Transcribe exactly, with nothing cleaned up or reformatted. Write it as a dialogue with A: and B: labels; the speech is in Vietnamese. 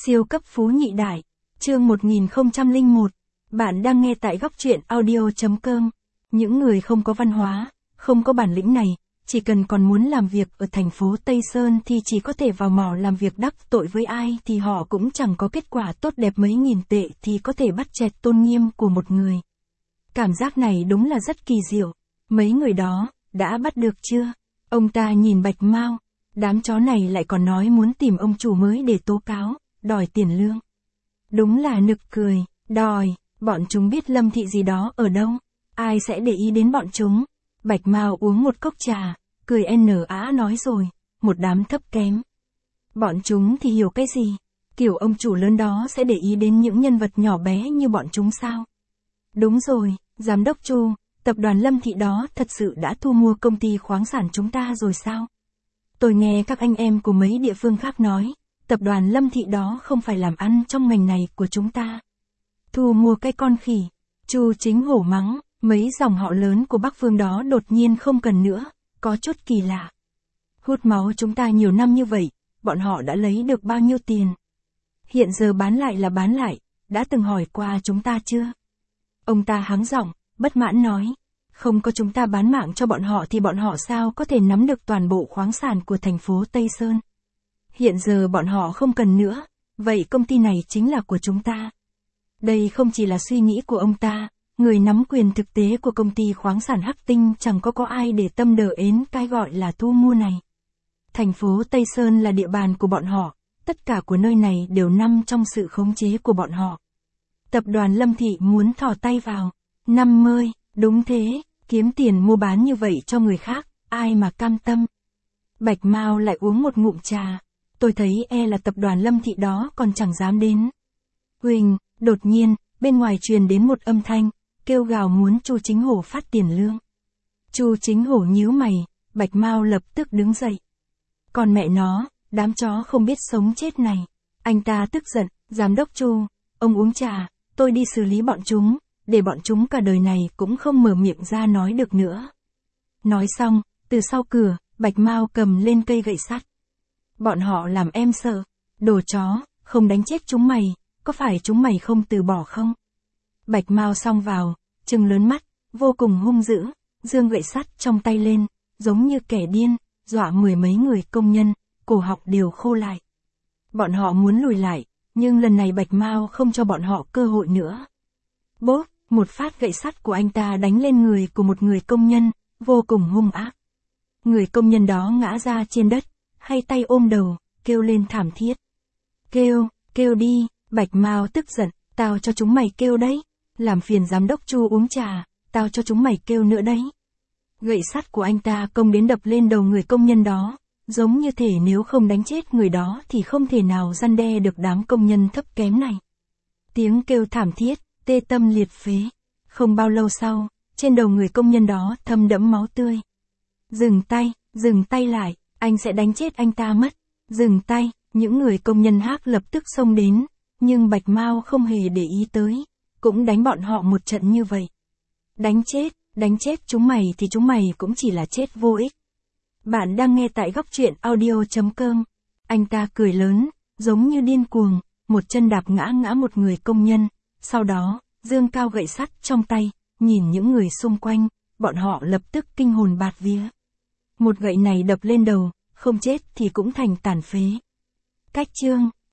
A: Siêu cấp phú nhị đại. Chương một nghìn không trăm lẻ một. Bạn đang nghe tại góc truyện audio.com. Những người không có văn hóa, không có bản lĩnh này, chỉ cần còn muốn làm việc ở thành phố Tây Sơn thì chỉ có thể vào mỏ làm việc đắc tội với ai thì họ cũng chẳng có kết quả tốt đẹp mấy nghìn tệ thì có thể bắt chẹt tôn nghiêm của một người. Cảm giác này đúng là rất kỳ diệu. Mấy người đó, đã bắt được chưa? Ông ta nhìn Bạch Mao. Đám chó này lại còn nói muốn tìm ông chủ mới để tố cáo, đòi tiền lương. Đúng là nực cười, đòi, bọn chúng biết Lâm Thị gì đó ở đâu, ai sẽ để ý đến bọn chúng. Bạch Mao uống một cốc trà, cười n á nói rồi, một đám thấp kém. Bọn chúng thì hiểu cái gì? Kiểu ông chủ lớn đó sẽ để ý đến những nhân vật nhỏ bé như bọn chúng sao? Đúng rồi, Giám đốc Chu, tập đoàn Lâm Thị đó thật sự đã thu mua công ty khoáng sản chúng ta rồi sao? Tôi nghe các anh em của mấy địa phương khác nói, tập đoàn Lâm Thị đó không phải làm ăn trong ngành này của chúng ta. Thu mua cái con khỉ. Chu Chính Hổ mắng, mấy dòng họ lớn của Bắc Phương đó đột nhiên không cần nữa, có chút kỳ lạ. Hút máu chúng ta nhiều năm như vậy, bọn họ đã lấy được bao nhiêu tiền? Hiện giờ bán lại là bán lại, đã từng hỏi qua chúng ta chưa? Ông ta hắng giọng, bất mãn nói, không có chúng ta bán mạng cho bọn họ thì bọn họ sao có thể nắm được toàn bộ khoáng sản của thành phố Tây Sơn. Hiện giờ bọn họ không cần nữa, vậy công ty này chính là của chúng ta. Đây không chỉ là suy nghĩ của ông ta, người nắm quyền thực tế của công ty khoáng sản Hắc Tinh chẳng có có ai để tâm đờ ến cái gọi là thu mua này. Thành phố Tây Sơn là địa bàn của bọn họ, tất cả của nơi này đều nằm trong sự khống chế của bọn họ. Tập đoàn Lâm Thị muốn thò tay vào, năm mươi, đúng thế, kiếm tiền mua bán như vậy cho người khác, ai mà cam tâm. Bạch Mao lại uống một ngụm trà, tôi thấy e là tập đoàn Lâm Thị đó còn chẳng dám đến. Huỳnh, đột nhiên, bên ngoài truyền đến một âm thanh, kêu gào muốn Chu Chính Hổ phát tiền lương. Chu Chính Hổ nhíu mày, Bạch Mao lập tức đứng dậy. Còn mẹ nó, đám chó không biết sống chết này. Anh ta tức giận, Giám đốc Chu, ông uống trà, tôi đi xử lý bọn chúng, để bọn chúng cả đời này cũng không mở miệng ra nói được nữa. Nói xong, từ sau cửa, Bạch Mao cầm lên cây gậy sắt. Bọn họ làm em sợ, đồ chó, không đánh chết chúng mày, có phải chúng mày không từ bỏ không? Bạch Mao xông vào, trừng lớn mắt, vô cùng hung dữ, giương gậy sắt trong tay lên, giống như kẻ điên, dọa mười mấy người công nhân, cổ họng đều khô lại. Bọn họ muốn lùi lại, nhưng lần này Bạch Mao không cho bọn họ cơ hội nữa. Bốp, một phát gậy sắt của anh ta đánh lên người của một người công nhân, vô cùng hung ác. Người công nhân đó ngã ra trên đất, hai tay ôm đầu, kêu lên thảm thiết. Kêu, kêu đi, Bạch Mao tức giận, tao cho chúng mày kêu đấy, làm phiền giám đốc Chu uống trà, tao cho chúng mày kêu nữa đấy. Gậy sắt của anh ta công đến đập lên đầu người công nhân đó, giống như thể nếu không đánh chết người đó thì không thể nào răn đe được đám công nhân thấp kém này. Tiếng kêu thảm thiết, tê tâm liệt phế. Không bao lâu sau, trên đầu người công nhân đó thấm đẫm máu tươi. Dừng tay, dừng tay lại, anh sẽ đánh chết anh ta mất. Dừng tay, những người công nhân khác lập tức xông đến, nhưng Bạch Mao không hề để ý tới, cũng đánh bọn họ một trận như vậy. Đánh chết, đánh chết chúng mày thì chúng mày cũng chỉ là chết vô ích. Bạn đang nghe tại góc truyện audio.com. Anh ta cười lớn, giống như điên cuồng, một chân đạp ngã ngã một người công nhân, sau đó, giương cao gậy sắt trong tay, nhìn những người xung quanh, bọn họ lập tức kinh hồn bạt vía. Một gậy này đập lên đầu, không chết thì cũng thành tàn phế. Cách chương